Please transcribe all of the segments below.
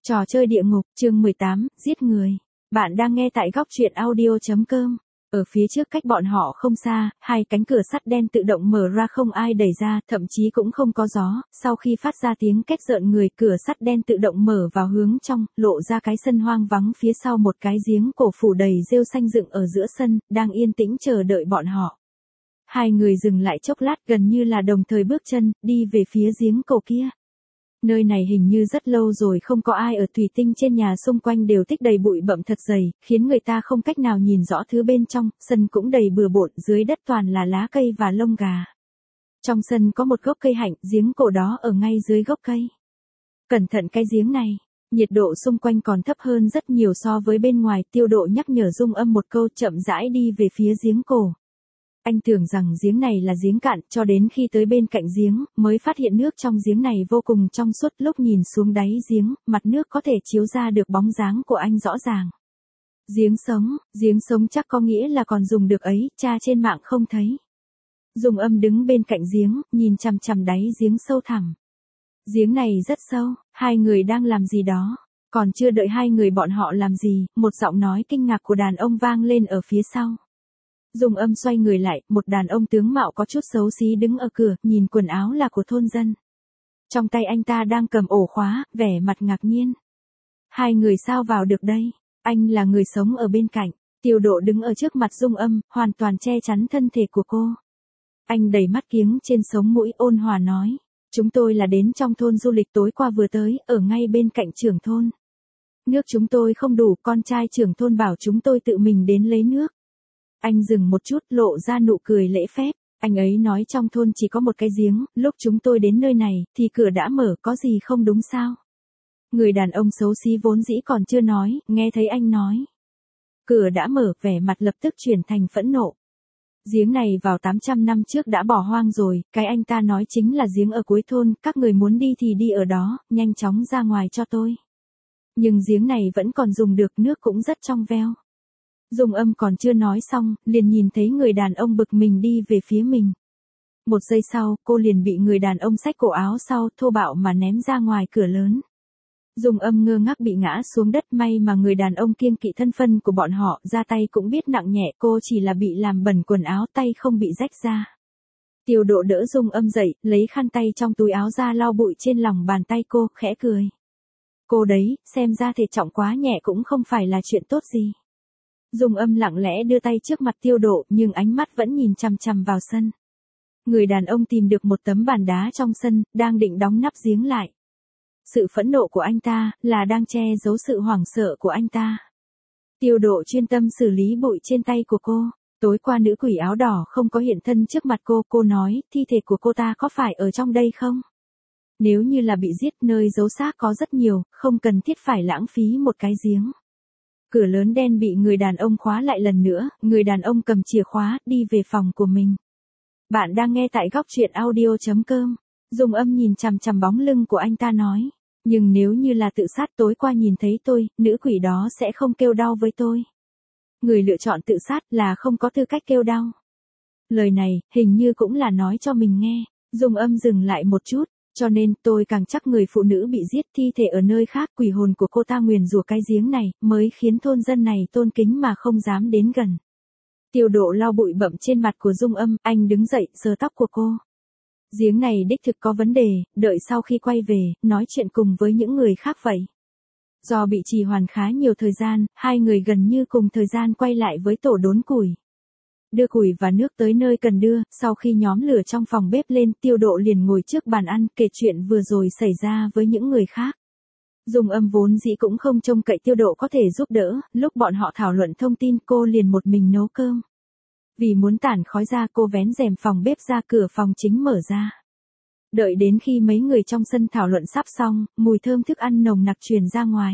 Trò chơi địa ngục, chương 18, giết người. Bạn đang nghe tại góc truyện audio.com. Ở phía trước cách bọn họ không xa, hai cánh cửa sắt đen tự động mở ra không ai đẩy ra, thậm chí cũng không có gió. Sau khi phát ra tiếng két rợn người, cửa sắt đen tự động mở vào hướng trong, lộ ra cái sân hoang vắng phía sau một cái giếng cổ phủ đầy rêu xanh dựng ở giữa sân, đang yên tĩnh chờ đợi bọn họ. Hai người dừng lại chốc lát gần như là đồng thời bước chân, đi về phía giếng cổ kia. Nơi này hình như rất lâu rồi không có ai ở, thủy tinh trên nhà xung quanh đều tích đầy bụi bặm thật dày, khiến người ta không cách nào nhìn rõ thứ bên trong, sân cũng đầy bừa bộn, dưới đất toàn là lá cây và lông gà. Trong sân có một gốc cây hạnh, giếng cổ đó ở ngay dưới gốc cây. Cẩn thận cái giếng này, nhiệt độ xung quanh còn thấp hơn rất nhiều so với bên ngoài, Tiêu Độ nhắc nhở Dung Âm một câu, chậm rãi đi về phía giếng cổ. Anh tưởng rằng giếng này là giếng cạn, cho đến khi tới bên cạnh giếng, mới phát hiện nước trong giếng này vô cùng trong suốt, lúc nhìn xuống đáy giếng, mặt nước có thể chiếu ra được bóng dáng của anh rõ ràng. Giếng sống chắc có nghĩa là còn dùng được ấy, tra trên mạng không thấy. Dung Âm đứng bên cạnh giếng, nhìn chằm chằm đáy giếng sâu thẳm. Giếng này rất sâu, hai người đang làm gì đó. Còn chưa đợi hai người bọn họ làm gì, một giọng nói kinh ngạc của đàn ông vang lên ở phía sau. Dung Âm xoay người lại, một đàn ông tướng mạo có chút xấu xí đứng ở cửa, nhìn quần áo là của thôn dân. Trong tay anh ta đang cầm ổ khóa, vẻ mặt ngạc nhiên. Hai người sao vào được đây? Anh là người sống ở bên cạnh. Tiêu Độ đứng ở trước mặt Dung Âm, hoàn toàn che chắn thân thể của cô. Anh đẩy mắt kiếng trên sống mũi, ôn hòa nói. Chúng tôi là đến trong thôn du lịch, tối qua vừa tới, ở ngay bên cạnh trưởng thôn. Nước chúng tôi không đủ, con trai trưởng thôn bảo chúng tôi tự mình đến lấy nước. Anh dừng một chút, lộ ra nụ cười lễ phép. Anh ấy nói trong thôn chỉ có một cái giếng, lúc chúng tôi đến nơi này, thì cửa đã mở, có gì không đúng sao? Người đàn ông xấu xí vốn dĩ còn chưa nói, nghe thấy anh nói. Cửa đã mở, vẻ mặt lập tức chuyển thành phẫn nộ. Giếng này vào 800 năm trước đã bỏ hoang rồi, cái anh ta nói chính là giếng ở cuối thôn, các người muốn đi thì đi ở đó, nhanh chóng ra ngoài cho tôi. Nhưng giếng này vẫn còn dùng được, nước cũng rất trong veo. Dung Âm còn chưa nói xong, liền nhìn thấy người đàn ông bực mình đi về phía mình. Một giây sau, cô liền bị người đàn ông xách cổ áo sau, thô bạo mà ném ra ngoài cửa lớn. Dung Âm ngơ ngác bị ngã xuống đất, may mà người đàn ông kiêng kỵ thân phân của bọn họ, ra tay cũng biết nặng nhẹ, cô chỉ là bị làm bẩn quần áo, tay không bị rách ra. Tiêu Độ đỡ Dung Âm dậy, lấy khăn tay trong túi áo ra lau bụi trên lòng bàn tay cô, khẽ cười. Cô đấy, xem ra thể trọng quá nhẹ cũng không phải là chuyện tốt gì. Dung Âm lặng lẽ đưa tay trước mặt Tiêu Độ, nhưng ánh mắt vẫn nhìn chằm chằm vào sân. Người đàn ông tìm được một tấm bàn đá trong sân, đang định đóng nắp giếng lại. Sự phẫn nộ của anh ta, là đang che giấu sự hoảng sợ của anh ta. Tiêu Độ chuyên tâm xử lý bụi trên tay của cô. Tối qua nữ quỷ áo đỏ không có hiện thân trước mặt cô nói, thi thể của cô ta có phải ở trong đây không? Nếu như là bị giết, nơi giấu xác có rất nhiều, không cần thiết phải lãng phí một cái giếng. Cửa lớn đen bị người đàn ông khóa lại lần nữa, người đàn ông cầm chìa khóa, đi về phòng của mình. Bạn đang nghe tại góc truyện audio.com. Dung Âm nhìn chằm chằm bóng lưng của anh ta nói. Nhưng nếu như là tự sát, tối qua nhìn thấy tôi, nữ quỷ đó sẽ không kêu đau với tôi. Người lựa chọn tự sát là không có tư cách kêu đau. Lời này, hình như cũng là nói cho mình nghe. Dung Âm dừng lại một chút. Cho nên, tôi càng chắc người phụ nữ bị giết, thi thể ở nơi khác, quỷ hồn của cô ta nguyền rủa cái giếng này, mới khiến thôn dân này tôn kính mà không dám đến gần. Tiêu Độ lau bụi bặm trên mặt của Dung Âm, anh đứng dậy, sờ tóc của cô. Giếng này đích thực có vấn đề, đợi sau khi quay về, nói chuyện cùng với những người khác vậy. Do bị trì hoãn khá nhiều thời gian, hai người gần như cùng thời gian quay lại với tổ đốn củi. Đưa củi và nước tới nơi cần đưa, sau khi nhóm lửa trong phòng bếp lên, Tiêu Độ liền ngồi trước bàn ăn, kể chuyện vừa rồi xảy ra với những người khác. Dung Âm vốn dĩ cũng không trông cậy Tiêu Độ có thể giúp đỡ, lúc bọn họ thảo luận thông tin cô liền một mình nấu cơm. Vì muốn tản khói ra, cô vén rèm phòng bếp ra, cửa phòng chính mở ra. Đợi đến khi mấy người trong sân thảo luận sắp xong, mùi thơm thức ăn nồng nặc truyền ra ngoài.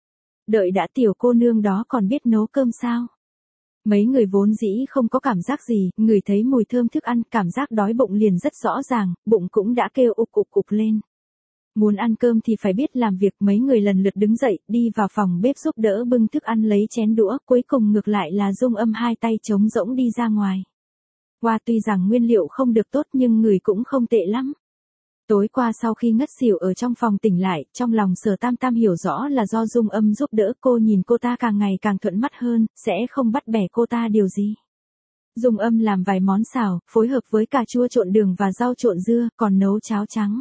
Đợi đã, tiểu cô nương đó còn biết nấu cơm sao? Mấy người vốn dĩ không có cảm giác gì, ngửi thấy mùi thơm thức ăn, cảm giác đói bụng liền rất rõ ràng, bụng cũng đã kêu ục ục ục lên. Muốn ăn cơm thì phải biết làm việc, mấy người lần lượt đứng dậy, đi vào phòng bếp giúp đỡ bưng thức ăn, lấy chén đũa, cuối cùng ngược lại là Dung Âm hai tay trống rỗng đi ra ngoài. Tuy rằng nguyên liệu không được tốt nhưng người cũng không tệ lắm. Tối qua sau khi ngất xỉu ở trong phòng tỉnh lại, trong lòng Sở Tam Tam hiểu rõ là do Dung Âm giúp đỡ cô, nhìn cô ta càng ngày càng thuận mắt hơn, sẽ không bắt bẻ cô ta điều gì. Dung Âm làm vài món xào, phối hợp với cà chua trộn đường và rau trộn dưa, còn nấu cháo trắng.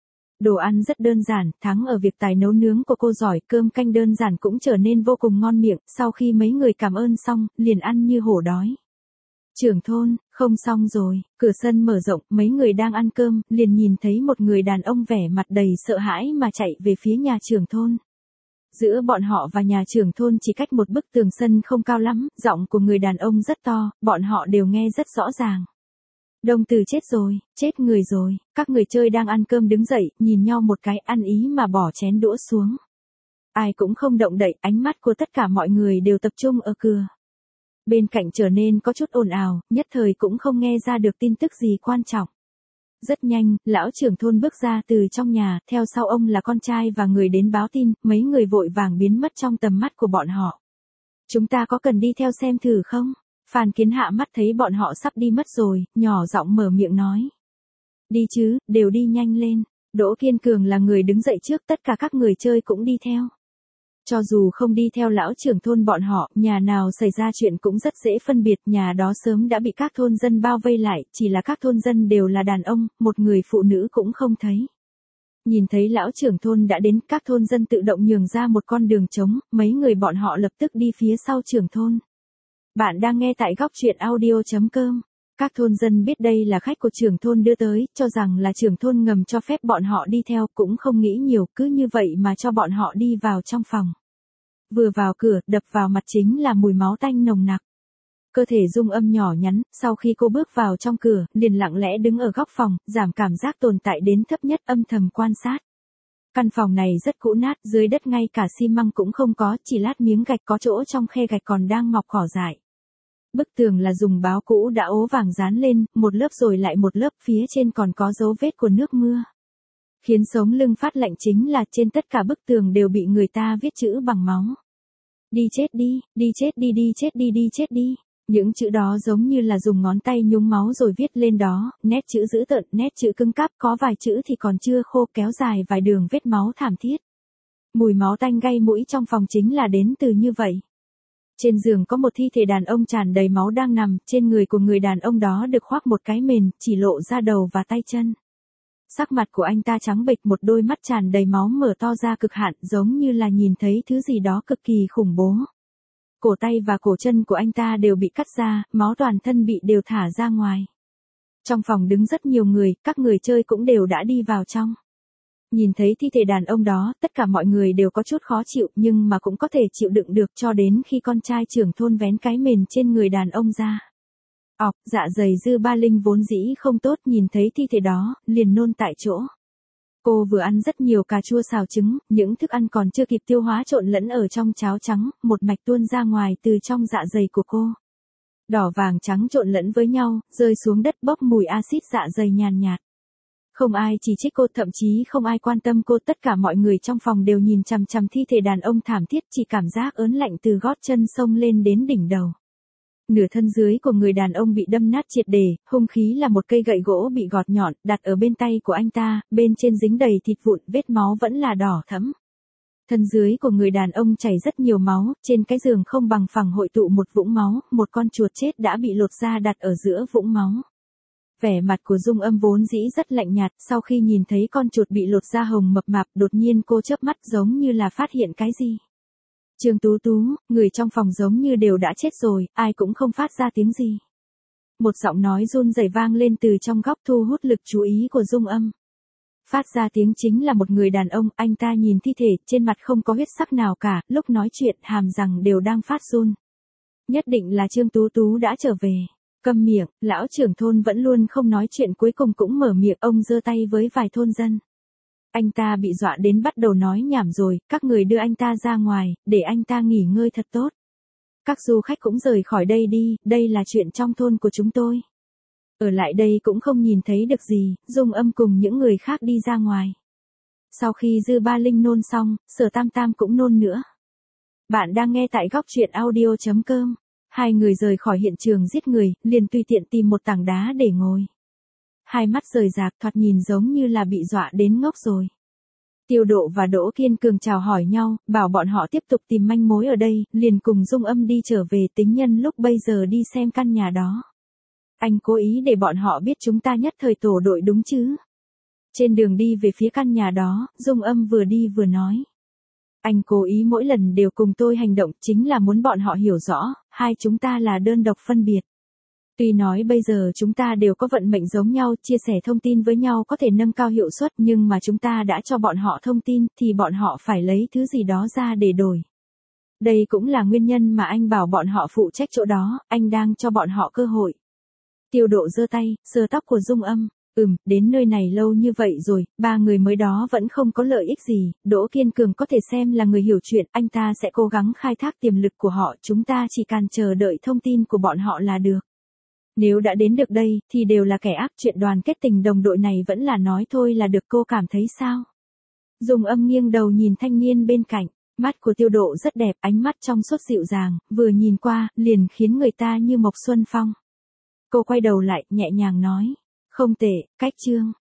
Đồ ăn rất đơn giản, thắng ở việc tài nấu nướng của cô giỏi, cơm canh đơn giản cũng trở nên vô cùng ngon miệng, sau khi mấy người cảm ơn xong, liền ăn như hổ đói. Trưởng thôn, không xong rồi, cửa sân mở rộng, mấy người đang ăn cơm, liền nhìn thấy một người đàn ông vẻ mặt đầy sợ hãi mà chạy về phía nhà trưởng thôn. Giữa bọn họ và nhà trưởng thôn chỉ cách một bức tường sân không cao lắm, giọng của người đàn ông rất to, bọn họ đều nghe rất rõ ràng. Đồng Tử chết rồi, chết người rồi, các người chơi đang ăn cơm đứng dậy, nhìn nhau một cái, ăn ý mà bỏ chén đũa xuống. Ai cũng không động đậy, ánh mắt của tất cả mọi người đều tập trung ở cửa. Bên cạnh trở nên có chút ồn ào, nhất thời cũng không nghe ra được tin tức gì quan trọng. Rất nhanh, lão trưởng thôn bước ra từ trong nhà, theo sau ông là con trai và người đến báo tin, mấy người vội vàng biến mất trong tầm mắt của bọn họ. Chúng ta có cần đi theo xem thử không? Phan Kiến Hạ mắt thấy bọn họ sắp đi mất rồi, nhỏ giọng mở miệng nói. Đi chứ, đều đi nhanh lên. Đỗ Kiên Cường là người đứng dậy trước, tất cả các người chơi cũng đi theo. Cho dù không đi theo lão trưởng thôn bọn họ, nhà nào xảy ra chuyện cũng rất dễ phân biệt, nhà đó sớm đã bị các thôn dân bao vây lại, chỉ là các thôn dân đều là đàn ông, một người phụ nữ cũng không thấy. Nhìn thấy lão trưởng thôn đã đến, các thôn dân tự động nhường ra một con đường trống, mấy người bọn họ lập tức đi phía sau trưởng thôn. Bạn đang nghe tại góc truyện audio.com. Các thôn dân biết đây là khách của trưởng thôn đưa tới, cho rằng là trưởng thôn ngầm cho phép bọn họ đi theo, cũng không nghĩ nhiều, cứ như vậy mà cho bọn họ đi vào trong phòng. Vừa vào cửa, đập vào mặt chính là mùi máu tanh nồng nặc. Cơ thể Dung Âm nhỏ nhắn, sau khi cô bước vào trong cửa, liền lặng lẽ đứng ở góc phòng, giảm cảm giác tồn tại đến thấp nhất, âm thầm quan sát. Căn phòng này rất cũ nát, dưới đất ngay cả xi măng cũng không có, chỉ lát miếng gạch có chỗ trong khe gạch còn đang mọc cỏ dại. Bức tường là dùng báo cũ đã ố vàng dán lên, một lớp rồi lại một lớp, phía trên còn có dấu vết của nước mưa. Khiến sống lưng phát lạnh chính là trên tất cả bức tường đều bị người ta viết chữ bằng máu. Đi chết đi, đi chết đi, đi chết đi, đi chết đi. Những chữ đó giống như là dùng ngón tay nhúng máu rồi viết lên đó, nét chữ dữ tợn, nét chữ cứng cáp, có vài chữ thì còn chưa khô, kéo dài vài đường vết máu thảm thiết. Mùi máu tanh gây mũi trong phòng chính là đến từ như vậy. Trên giường có một thi thể đàn ông tràn đầy máu đang nằm, trên người của người đàn ông đó được khoác một cái mền, chỉ lộ ra đầu và tay chân. Sắc mặt của anh ta trắng bệch, một đôi mắt tràn đầy máu mở to ra cực hạn, giống như là nhìn thấy thứ gì đó cực kỳ khủng bố. Cổ tay và cổ chân của anh ta đều bị cắt ra, máu toàn thân bị đều thả ra ngoài. Trong phòng đứng rất nhiều người, các người chơi cũng đều đã đi vào trong. Nhìn thấy thi thể đàn ông đó, tất cả mọi người đều có chút khó chịu, nhưng mà cũng có thể chịu đựng được, cho đến khi con trai trưởng thôn vén cái mền trên người đàn ông ra. Dạ dày Dư Ba Linh vốn dĩ không tốt, nhìn thấy thi thể đó, liền nôn tại chỗ. Cô vừa ăn rất nhiều cà chua xào trứng, những thức ăn còn chưa kịp tiêu hóa trộn lẫn ở trong cháo trắng, một mạch tuôn ra ngoài từ trong dạ dày của cô. Đỏ vàng trắng trộn lẫn với nhau, rơi xuống đất bốc mùi axit dạ dày nhàn nhạt. Không ai chỉ trích cô, thậm chí không ai quan tâm cô, tất cả mọi người trong phòng đều nhìn chằm chằm thi thể đàn ông thảm thiết, chỉ cảm giác ớn lạnh từ gót chân xông lên đến đỉnh đầu. Nửa thân dưới của người đàn ông bị đâm nát triệt để, hung khí là một cây gậy gỗ bị gọt nhọn, đặt ở bên tay của anh ta, bên trên dính đầy thịt vụn, vết máu vẫn là đỏ thẫm. Thân dưới của người đàn ông chảy rất nhiều máu, trên cái giường không bằng phẳng hội tụ một vũng máu, một con chuột chết đã bị lột ra đặt ở giữa vũng máu. Vẻ mặt của Dung Âm vốn dĩ rất lạnh nhạt, sau khi nhìn thấy con chuột bị lột da hồng mập mạp, đột nhiên cô chớp mắt giống như là phát hiện cái gì. Trương Tú Tú, người trong phòng giống như đều đã chết rồi, ai cũng không phát ra tiếng gì. Một giọng nói run rẩy vang lên từ trong góc, thu hút lực chú ý của Dung Âm. Phát ra tiếng chính là một người đàn ông, anh ta nhìn thi thể, trên mặt không có huyết sắc nào cả, lúc nói chuyện, hàm răng đều đang phát run. Nhất định là Trương Tú Tú đã trở về. Câm miệng, lão trưởng thôn vẫn luôn không nói chuyện, cuối cùng cũng mở miệng, ông giơ tay với vài thôn dân. Anh ta bị dọa đến bắt đầu nói nhảm rồi, các người đưa anh ta ra ngoài, để anh ta nghỉ ngơi thật tốt. Các du khách cũng rời khỏi đây đi, đây là chuyện trong thôn của chúng tôi. Ở lại đây cũng không nhìn thấy được gì, Dung Âm cùng những người khác đi ra ngoài. Sau khi Dư Ba Linh nôn xong, Sở Tam Tam cũng nôn nữa. Bạn đang nghe tại góc truyện audio.com. Hai người rời khỏi hiện trường giết người, liền tùy tiện tìm một tảng đá để ngồi. hai mắt rời rạc thoạt nhìn giống như là bị dọa đến ngốc rồi. Tiêu Độ và Đỗ Kiên Cường chào hỏi nhau, bảo bọn họ tiếp tục tìm manh mối ở đây, liền cùng Dung Âm đi trở về tính nhân lúc bây giờ đi xem căn nhà đó. Anh cố ý để bọn họ biết chúng ta nhất thời tổ đội đúng chứ? Trên đường đi về phía căn nhà đó, Dung Âm vừa đi vừa nói. Anh cố ý mỗi lần đều cùng tôi hành động chính là muốn bọn họ hiểu rõ, hai chúng ta là đơn độc phân biệt. Tuy nói bây giờ chúng ta đều có vận mệnh giống nhau, chia sẻ thông tin với nhau có thể nâng cao hiệu suất, nhưng mà chúng ta đã cho bọn họ thông tin thì bọn họ phải lấy thứ gì đó ra để đổi. Đây cũng là nguyên nhân mà anh bảo bọn họ phụ trách chỗ đó, anh đang cho bọn họ cơ hội. Tiêu Độ giơ tay, sờ tóc của Dung Âm. Đến nơi này lâu như vậy rồi, ba người mới đó vẫn không có lợi ích gì, Đỗ Kiên Cường có thể xem là người hiểu chuyện, anh ta sẽ cố gắng khai thác tiềm lực của họ, chúng ta chỉ cần chờ đợi thông tin của bọn họ là được. Nếu đã đến được đây, thì đều là kẻ ác, chuyện đoàn kết tình đồng đội này vẫn là nói thôi là được, cô cảm thấy sao? Dung Âm nghiêng đầu nhìn thanh niên bên cạnh, mắt của Tiêu Độ rất đẹp, ánh mắt trong suốt dịu dàng, vừa nhìn qua, liền khiến người ta như mộc xuân phong. Cô quay đầu lại, nhẹ nhàng nói, không tệ, cách chương.